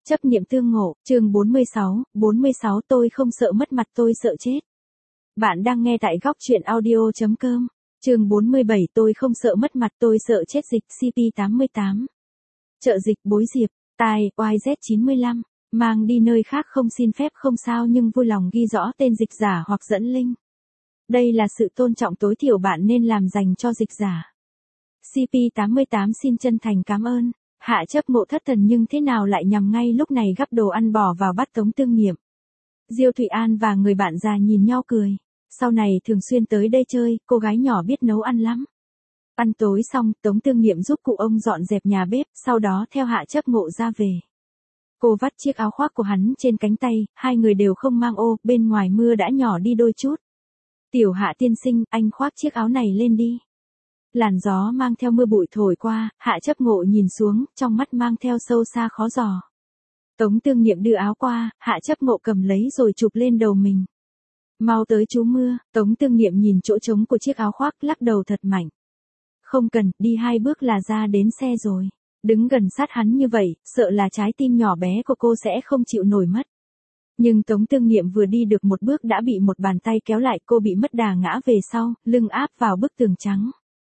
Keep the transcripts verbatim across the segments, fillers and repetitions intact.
Chấp niệm tương ngộ, chương bốn mươi sáu, bốn mươi sáu tôi không sợ mất mặt tôi sợ chết. Bạn đang nghe tại góc truyện audio chấm com, chương bốn mươi bảy tôi không sợ mất mặt tôi sợ chết dịch xê pê tám mươi tám. Trợ dịch bối diệp, tai, oai Z chín mươi lăm, mang đi nơi khác không xin phép không sao nhưng vui lòng ghi rõ tên dịch giả hoặc dẫn link. Đây là sự tôn trọng tối thiểu bạn nên làm dành cho dịch giả. xê pê tám mươi tám xin chân thành cảm ơn. Hạ chấp ngộ thất thần nhưng thế nào lại nhằm ngay lúc này gắp đồ ăn bỏ vào bát Tống Tương Nghiệm. Diêu Thụy An và người bạn già nhìn nhau cười. Sau này thường xuyên tới đây chơi, cô gái nhỏ biết nấu ăn lắm. Ăn tối xong, Tống Tương Nghiệm giúp cụ ông dọn dẹp nhà bếp, sau đó theo Hạ chấp ngộ ra về. Cô vắt chiếc áo khoác của hắn trên cánh tay, hai người đều không mang ô, bên ngoài mưa đã nhỏ đi đôi chút. Tiểu Hạ tiên sinh, anh khoác chiếc áo này lên đi. Làn gió mang theo mưa bụi thổi qua, Hạ chấp ngộ nhìn xuống, trong mắt mang theo sâu xa khó dò. Tống Tương Nghiệm đưa áo qua, Hạ chấp ngộ cầm lấy rồi chụp lên đầu mình. Mau tới trú mưa, Tống Tương Nghiệm nhìn chỗ trống của chiếc áo khoác lắc đầu thật mạnh. Không cần, đi hai bước là ra đến xe rồi. Đứng gần sát hắn như vậy, sợ là trái tim nhỏ bé của cô sẽ không chịu nổi mất. Nhưng Tống Tương Nghiệm vừa đi được một bước đã bị một bàn tay kéo lại, cô bị mất đà ngã về sau, lưng áp vào bức tường trắng.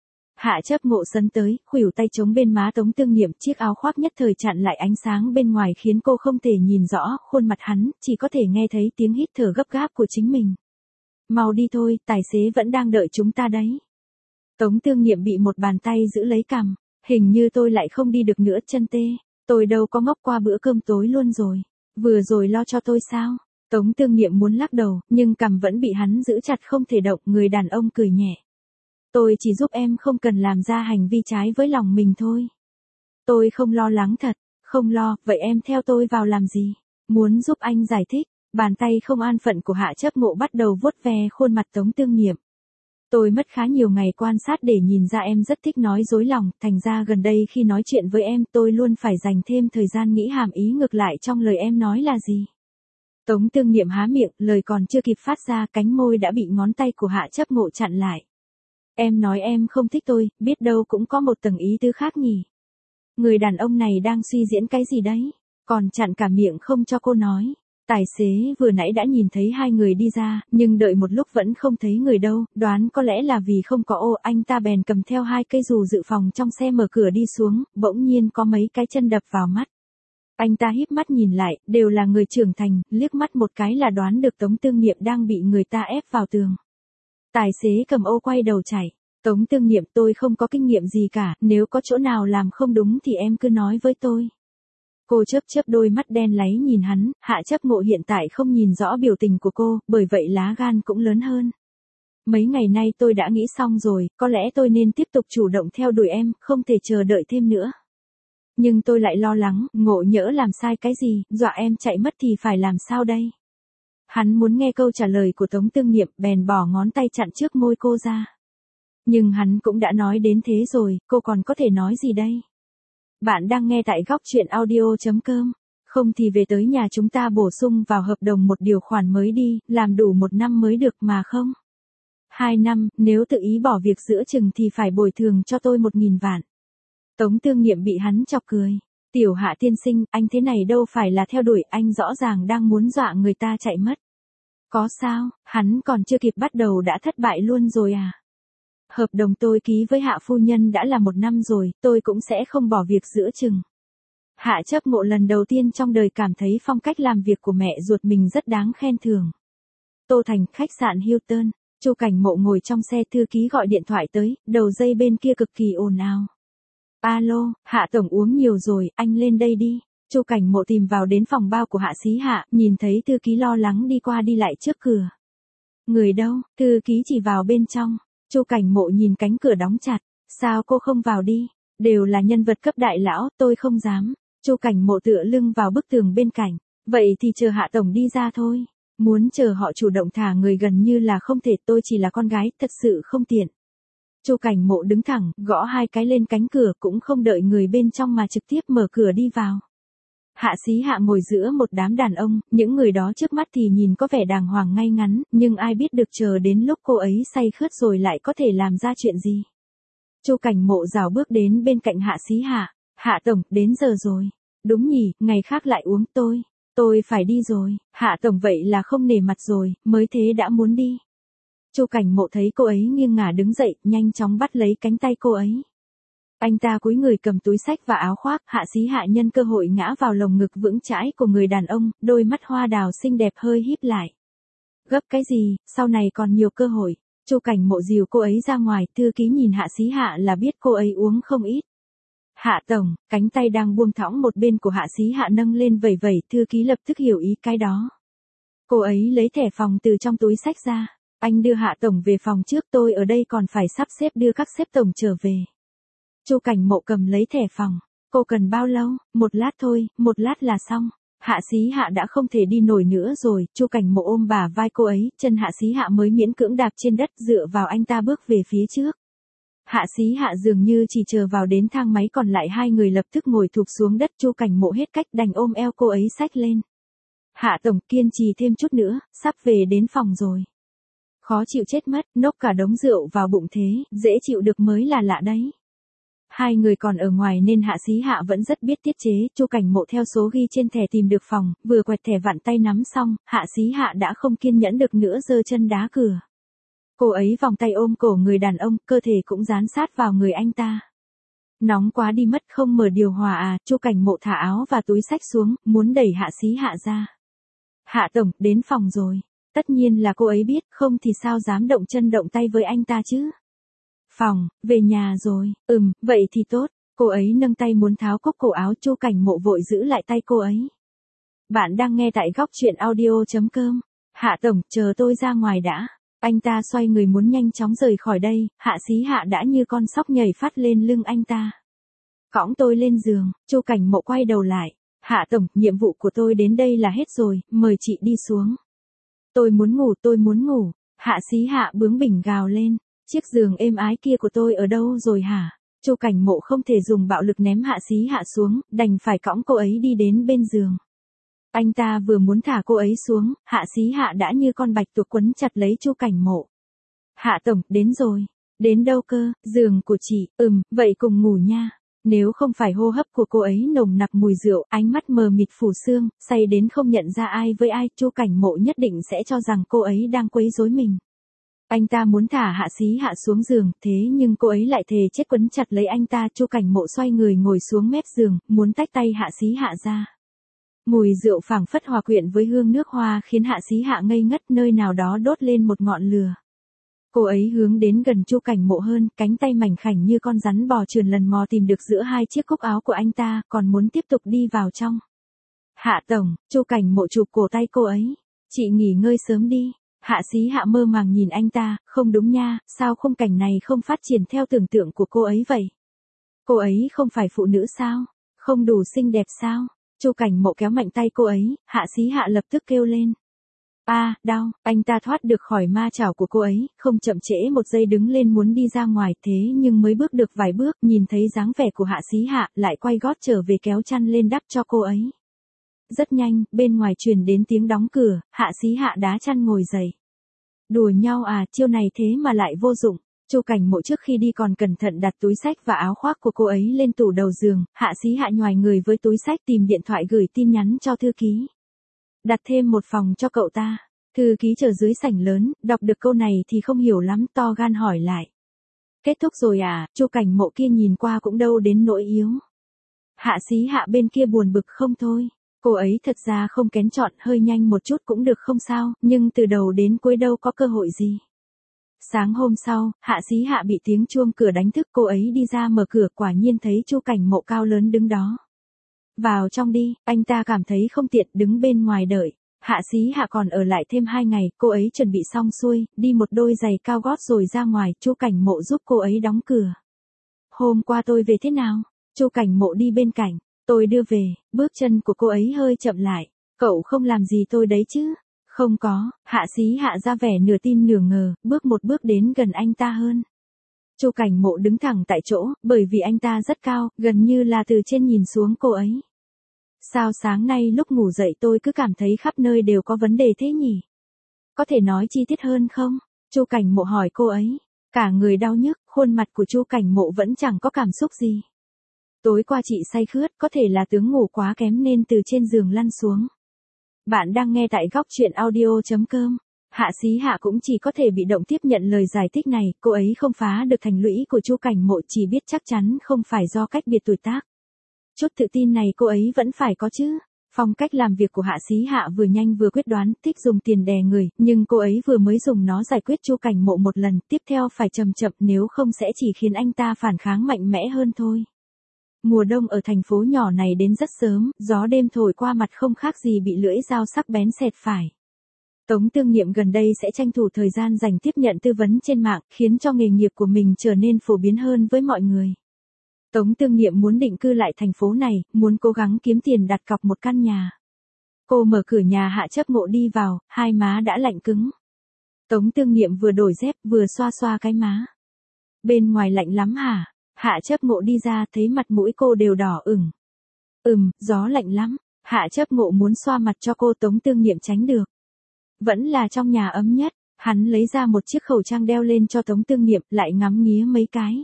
Hạ chấp ngộ sấn tới, khuỷu tay chống bên má Tống Tương Nghiệm, chiếc áo khoác nhất thời chặn lại ánh sáng bên ngoài khiến cô không thể nhìn rõ khuôn mặt hắn, chỉ có thể nghe thấy tiếng hít thở gấp gáp của chính mình. Mau đi thôi, tài xế vẫn đang đợi chúng ta đấy. Tống Tương Nghiệm bị một bàn tay giữ lấy cằm, hình như tôi lại không đi được nữa, chân tê. Tôi đâu có ngốc qua bữa cơm tối luôn rồi. Vừa rồi lo cho tôi sao? Tống Tương Nghiệm muốn lắc đầu, nhưng cằm vẫn bị hắn giữ chặt không thể động, người đàn ông cười nhẹ. Tôi chỉ giúp em không cần làm ra hành vi trái với lòng mình thôi. Tôi không lo lắng thật, không lo, vậy em theo tôi vào làm gì? Muốn giúp anh giải thích, bàn tay không an phận của Hạ chấp ngộ bắt đầu vuốt ve khuôn mặt Tống Tương Nghiệm. Tôi mất khá nhiều ngày quan sát để nhìn ra em rất thích nói dối lòng, thành ra gần đây khi nói chuyện với em tôi luôn phải dành thêm thời gian nghĩ hàm ý ngược lại trong lời em nói là gì. Tống Tương Nghiệm há miệng, lời còn chưa kịp phát ra cánh môi đã bị ngón tay của Hạ chấp ngộ chặn lại. Em nói em không thích tôi, biết đâu cũng có một tầng ý tứ khác nhỉ. Người đàn ông này đang suy diễn cái gì đấy, còn chặn cả miệng không cho cô nói. Tài xế vừa nãy đã nhìn thấy hai người đi ra, nhưng đợi một lúc vẫn không thấy người đâu, đoán có lẽ là vì không có ô, anh ta bèn cầm theo hai cây dù dự phòng trong xe mở cửa đi xuống, bỗng nhiên có mấy cái chân đập vào mắt. Anh ta híp mắt nhìn lại, đều là người trưởng thành, liếc mắt một cái là đoán được Tống Tương Nghiệm đang bị người ta ép vào tường. Tài xế cầm ô quay đầu chạy. Tống Tương Nghiệm, tôi không có kinh nghiệm gì cả, nếu có chỗ nào làm không đúng thì em cứ nói với tôi. Cô chớp chớp đôi mắt đen láy nhìn hắn, Hạ chấp ngộ hiện tại không nhìn rõ biểu tình của cô, bởi vậy lá gan cũng lớn hơn. Mấy ngày nay tôi đã nghĩ xong rồi, có lẽ tôi nên tiếp tục chủ động theo đuổi em, không thể chờ đợi thêm nữa. Nhưng tôi lại lo lắng, ngộ nhỡ làm sai cái gì, dọa em chạy mất thì phải làm sao đây? Hắn muốn nghe câu trả lời của Tống Tương Nghiệm, bèn bỏ ngón tay chặn trước môi cô ra. Nhưng hắn cũng đã nói đến thế rồi, cô còn có thể nói gì đây? Bạn đang nghe tại góc truyện audio chấm com, không thì về tới nhà chúng ta bổ sung vào hợp đồng một điều khoản mới đi, làm đủ một năm mới được mà không? Hai năm, nếu tự ý bỏ việc giữa chừng thì phải bồi thường cho tôi một nghìn vạn. Tống Tương Nghiệm bị hắn chọc cười. Tiểu Hạ tiên sinh, anh thế này đâu phải là theo đuổi, anh rõ ràng đang muốn dọa người ta chạy mất. Có sao, hắn còn chưa kịp bắt đầu đã thất bại luôn rồi à? Hợp đồng tôi ký với Hạ phu nhân đã là một năm rồi, tôi cũng sẽ không bỏ việc giữa chừng. Hạ chấp ngộ lần đầu tiên trong đời cảm thấy phong cách làm việc của mẹ ruột mình rất đáng khen thưởng. Tô Thành, khách sạn Hilton, Chu Cảnh Mộ ngồi trong xe, thư ký gọi điện thoại tới, đầu dây bên kia cực kỳ ồn ào. Alo, Hạ tổng uống nhiều rồi, anh lên đây đi. Chu Cảnh Mộ tìm vào đến phòng bao của Hạ Xí Hạ, nhìn thấy thư ký lo lắng đi qua đi lại trước cửa. Người đâu? Thư ký chỉ vào bên trong. Chu Cảnh Mộ nhìn cánh cửa đóng chặt. Sao cô không vào đi? Đều là nhân vật cấp đại lão, tôi không dám. Chu Cảnh Mộ tựa lưng vào bức tường bên cạnh. Vậy thì chờ Hạ tổng đi ra thôi. Muốn chờ họ chủ động thả người gần như là không thể, tôi chỉ là con gái, thật sự không tiện. Chu Cảnh Mộ đứng thẳng, gõ hai cái lên cánh cửa, cũng không đợi người bên trong mà trực tiếp mở cửa đi vào. Hạ Xí Hạ ngồi giữa một đám đàn ông, những người đó trước mắt thì nhìn có vẻ đàng hoàng ngay ngắn, nhưng ai biết được chờ đến lúc cô ấy say khướt rồi lại có thể làm ra chuyện gì. Chu Cảnh Mộ rảo bước đến bên cạnh Hạ Xí Hạ. Hạ tổng, đến giờ rồi. Đúng nhỉ, ngày khác lại uống tôi. Tôi phải đi rồi, Hạ tổng vậy là không nể mặt rồi, mới thế đã muốn đi. Chu Cảnh Mộ thấy cô ấy nghiêng ngả đứng dậy, nhanh chóng bắt lấy cánh tay cô ấy. Anh ta cúi người cầm túi xách và áo khoác, Hạ Xí Hạ nhân cơ hội ngã vào lồng ngực vững chãi của người đàn ông, đôi mắt hoa đào xinh đẹp hơi híp lại. Gấp cái gì, sau này còn nhiều cơ hội. Chu Cảnh Mộ dìu cô ấy ra ngoài, thư ký nhìn Hạ Xí Hạ là biết cô ấy uống không ít. Hạ tổng, cánh tay đang buông thõng một bên của Hạ Xí Hạ nâng lên vẩy vẩy, thư ký lập tức hiểu ý cái đó. Cô ấy lấy thẻ phòng từ trong túi xách ra. Anh đưa Hạ tổng về phòng trước, tôi ở đây còn phải sắp xếp đưa các sếp tổng trở về. Chu Cảnh Mộ cầm lấy thẻ phòng. Cô cần bao lâu? Một lát thôi, một lát là xong. Hạ Xí Hạ đã không thể đi nổi nữa rồi, Chu Cảnh Mộ ôm bả vai cô ấy, chân Hạ Xí Hạ mới miễn cưỡng đạp trên đất, dựa vào anh ta bước về phía trước. Hạ Xí Hạ dường như chỉ chờ vào đến thang máy, còn lại hai người lập tức ngồi thụp xuống đất. Chu Cảnh Mộ hết cách đành ôm eo cô ấy xách lên. Hạ tổng, kiên trì thêm chút nữa, sắp về đến phòng rồi. Khó chịu chết mất, nốc cả đống rượu vào bụng thế, dễ chịu được mới là lạ đấy. Hai người còn ở ngoài nên Hạ Xí Hạ vẫn rất biết tiết chế. Chu Cảnh Mộ theo số ghi trên thẻ tìm được phòng, vừa quẹt thẻ vặn tay nắm xong, Hạ Xí Hạ đã không kiên nhẫn được nữa, giơ chân đá cửa. Cô ấy vòng tay ôm cổ người đàn ông, cơ thể cũng dán sát vào người anh ta. Nóng quá đi mất, không mở điều hòa à? Chu Cảnh Mộ thả áo và túi xách xuống, muốn đẩy Hạ Xí Hạ ra. Hạ tổng, đến phòng rồi. Tất nhiên là cô ấy biết, không thì sao dám động chân động tay với anh ta chứ. Phòng, về nhà rồi, ừm, vậy thì tốt. Cô ấy nâng tay muốn tháo cúc cổ áo, Chu Cảnh Mộ vội giữ lại tay cô ấy. Bạn đang nghe tại góc truyện audio.com. Hạ tổng, chờ tôi ra ngoài đã. Anh ta xoay người muốn nhanh chóng rời khỏi đây, Hạ Xí Hạ đã như con sóc nhảy phát lên lưng anh ta. Cõng tôi lên giường, Chu Cảnh Mộ quay đầu lại. Hạ tổng, nhiệm vụ của tôi đến đây là hết rồi, mời chị đi xuống. Tôi muốn ngủ, tôi muốn ngủ. Hạ Xí Hạ bướng bỉnh gào lên. Chiếc giường êm ái kia của tôi ở đâu rồi hả? Chu Cảnh Mộ không thể dùng bạo lực ném Hạ Xí Hạ xuống, đành phải cõng cô ấy đi đến bên giường. Anh ta vừa muốn thả cô ấy xuống, Hạ Xí Hạ đã như con bạch tuộc quấn chặt lấy Chu Cảnh Mộ. Hạ tổng, đến rồi. Đến đâu cơ? Giường của chị. Ừm, vậy cùng ngủ nha. Nếu không phải hô hấp của cô ấy nồng nặc mùi rượu, ánh mắt mờ mịt phủ sương, say đến không nhận ra ai với ai, Chu Cảnh Mộ nhất định sẽ cho rằng cô ấy đang quấy rối mình. Anh ta muốn thả Hạ Xí Hạ xuống giường, thế nhưng cô ấy lại thề chết quấn chặt lấy anh ta. Chu Cảnh Mộ xoay người ngồi xuống mép giường, muốn tách tay Hạ Xí Hạ ra. Mùi rượu phảng phất hòa quyện với hương nước hoa khiến Hạ Xí Hạ ngây ngất, nơi nào đó đốt lên một ngọn lửa. Cô ấy hướng đến gần Chu Cảnh Mộ hơn, cánh tay mảnh khảnh như con rắn bò trườn lần mò tìm được giữa hai chiếc cúc áo của anh ta, còn muốn tiếp tục đi vào trong. Hạ tổng, Chu Cảnh Mộ chụp cổ tay cô ấy. Chị nghỉ ngơi sớm đi. Hạ Xí Hạ mơ màng nhìn anh ta, không đúng nha, sao khung cảnh này không phát triển theo tưởng tượng của cô ấy vậy? Cô ấy không phải phụ nữ sao? Không đủ xinh đẹp sao? Chu Cảnh Mộ kéo mạnh tay cô ấy, Hạ Xí Hạ lập tức kêu lên. A, à, đau, anh ta thoát được khỏi ma chảo của cô ấy, không chậm trễ một giây đứng lên muốn đi ra ngoài, thế nhưng mới bước được vài bước, nhìn thấy dáng vẻ của Hạ Xí Hạ, lại quay gót trở về kéo chăn lên đắp cho cô ấy. Rất nhanh, bên ngoài truyền đến tiếng đóng cửa, Hạ Xí Hạ đá chăn ngồi dậy. Đùa nhau à, chiêu này thế mà lại vô dụng. Chu Cảnh Mộ trước khi đi còn cẩn thận đặt túi xách và áo khoác của cô ấy lên tủ đầu giường, Hạ Xí Hạ nhoài người với túi xách tìm điện thoại gửi tin nhắn cho thư ký. Đặt thêm một phòng cho cậu ta. Thư ký chờ dưới sảnh lớn, đọc được câu này thì không hiểu lắm, to gan hỏi lại. Kết thúc rồi à? Chu Cảnh Mộ kia nhìn qua cũng đâu đến nỗi yếu. Hạ Xí Hạ bên kia buồn bực không thôi. Cô ấy thật ra không kén chọn, hơi nhanh một chút cũng được không sao, nhưng từ đầu đến cuối đâu có cơ hội gì. Sáng hôm sau, Hạ Xí Hạ bị tiếng chuông cửa đánh thức, cô ấy đi ra mở cửa, quả nhiên thấy Chu Cảnh Mộ cao lớn đứng đó. Vào trong đi, anh ta cảm thấy không tiện đứng bên ngoài đợi. Hạ Xí Hạ còn ở lại thêm hai ngày, cô ấy chuẩn bị xong xuôi, đi một đôi giày cao gót rồi ra ngoài, Chu Cảnh Mộ giúp cô ấy đóng cửa. Hôm qua tôi về thế nào? Chu Cảnh Mộ đi bên cạnh, tôi đưa về, bước chân của cô ấy hơi chậm lại. Cậu không làm gì tôi đấy chứ? Không có, Hạ Xí Hạ ra vẻ nửa tin nửa ngờ, bước một bước đến gần anh ta hơn. Chu Cảnh Mộ đứng thẳng tại chỗ, bởi vì anh ta rất cao, gần như là từ trên nhìn xuống cô ấy. Sao sáng nay lúc ngủ dậy tôi cứ cảm thấy khắp nơi đều có vấn đề thế nhỉ? Có thể nói chi tiết hơn không? Chu Cảnh Mộ hỏi cô ấy. Cả người đau nhức, khuôn mặt của Chu Cảnh Mộ vẫn chẳng có cảm xúc gì. Tối qua chị say khướt, có thể là tướng ngủ quá kém nên từ trên giường lăn xuống. Bạn đang nghe tại góc chuyện audio chấm com. Hạ Xí Hạ cũng chỉ có thể bị động tiếp nhận lời giải thích này, cô ấy không phá được thành lũy của Chu Cảnh Mộ, chỉ biết chắc chắn không phải do cách biệt tuổi tác. Chút tự tin này cô ấy vẫn phải có chứ. Phong cách làm việc của Hạ Xí Hạ vừa nhanh vừa quyết đoán, thích dùng tiền đè người, nhưng cô ấy vừa mới dùng nó giải quyết Chu Cảnh Mộ một lần, tiếp theo phải chậm chậm, nếu không sẽ chỉ khiến anh ta phản kháng mạnh mẽ hơn thôi. Mùa đông ở thành phố nhỏ này đến rất sớm, gió đêm thổi qua mặt không khác gì bị lưỡi dao sắc bén xẹt phải. Tống Tương Nhiệm gần đây sẽ tranh thủ thời gian dành tiếp nhận tư vấn trên mạng, khiến cho nghề nghiệp của mình trở nên phổ biến hơn với mọi người. Tống Tương Nhiệm muốn định cư lại thành phố này, muốn cố gắng kiếm tiền đặt cọc một căn nhà. Cô mở cửa nhà Hạ Chấp Ngộ đi vào, hai má đã lạnh cứng. Tống Tương Nhiệm vừa đổi dép vừa xoa xoa cái má. Bên ngoài lạnh lắm hả? Hạ Chấp Ngộ đi ra thấy mặt mũi cô đều đỏ ửng. Ừm, gió lạnh lắm. Hạ Chấp Ngộ muốn xoa mặt cho cô, Tống Tương Nhiệm tránh được. Vẫn là trong nhà ấm nhất. Hắn lấy ra một chiếc khẩu trang đeo lên cho Tống Tương Nhiệm, lại ngắm nghía mấy cái.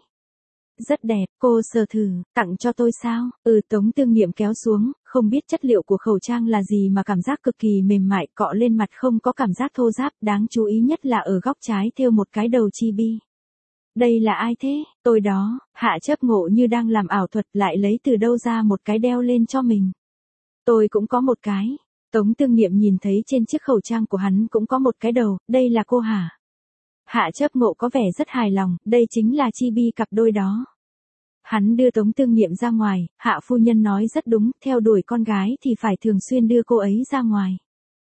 Rất đẹp, cô sờ thử, tặng cho tôi sao? Ừ, Tống Tương Nhiệm kéo xuống, không biết chất liệu của khẩu trang là gì mà cảm giác cực kỳ mềm mại, cọ lên mặt không có cảm giác thô ráp, đáng chú ý nhất là ở góc trái thêu một cái đầu chibi. Đây là ai thế? Tôi đó. Hạ Chấp Ngộ như đang làm ảo thuật, lại lấy từ đâu ra một cái đeo lên cho mình. Tôi cũng có một cái. Tống Tương Nhiệm nhìn thấy trên chiếc khẩu trang của hắn cũng có một cái đầu, đây là cô hả? Hạ Chấp Ngộ có vẻ rất hài lòng, đây chính là chibi cặp đôi đó. Hắn đưa Tống Tương Nhiệm ra ngoài, Hạ phu nhân nói rất đúng, theo đuổi con gái thì phải thường xuyên đưa cô ấy ra ngoài.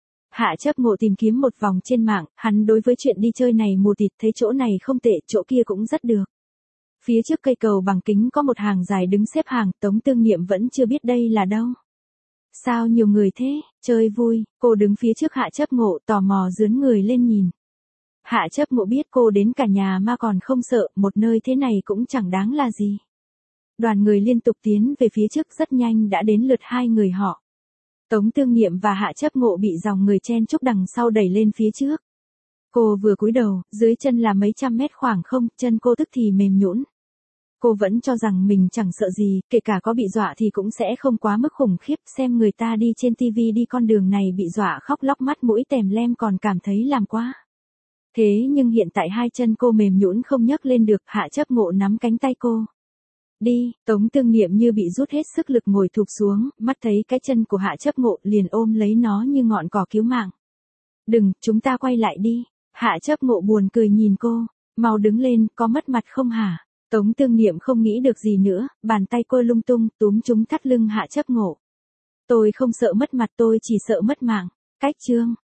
Hạ Chấp Ngộ tìm kiếm một vòng trên mạng, hắn đối với chuyện đi chơi này mù tịt, thấy chỗ này không tệ, chỗ kia cũng rất được. Phía trước cây cầu bằng kính có một hàng dài đứng xếp hàng, Tống Tương Nhiệm vẫn chưa biết đây là đâu. Sao nhiều người thế, chơi vui, cô đứng phía trước Hạ Chấp Ngộ, tò mò dướn người lên nhìn. Hạ Chấp Ngộ biết cô đến cả nhà mà còn không sợ, một nơi thế này cũng chẳng đáng là gì. Đoàn người liên tục tiến về phía trước, rất nhanh đã đến lượt hai người họ. Tống Tương Nhiệm và Hạ Chấp Ngộ bị dòng người chen chúc đằng sau đẩy lên phía trước. Cô vừa cúi đầu, dưới chân là mấy trăm mét khoảng không, chân cô tức thì mềm nhũn. Cô vẫn cho rằng mình chẳng sợ gì, kể cả có bị dọa thì cũng sẽ không quá mức khủng khiếp, xem người ta đi trên tivi đi con đường này bị dọa khóc lóc mắt mũi tèm lem còn cảm thấy làm quá. Thế nhưng hiện tại hai chân cô mềm nhũn không nhấc lên được, Hạ Chấp Ngộ nắm cánh tay cô. Đi, Tống Tương Nhiệm như bị rút hết sức lực ngồi thụp xuống, mắt thấy cái chân của Hạ Chấp Ngộ liền ôm lấy nó như ngọn cỏ cứu mạng. Đừng, chúng ta quay lại đi. Hạ Chấp Ngộ buồn cười nhìn cô, mau đứng lên, có mất mặt không hả? Tống Tương Nhiệm không nghĩ được gì nữa, bàn tay cô lung tung, túm trúng thắt lưng Hạ Chấp Ngộ. Tôi không sợ mất mặt, tôi chỉ sợ mất mạng. Cách chương.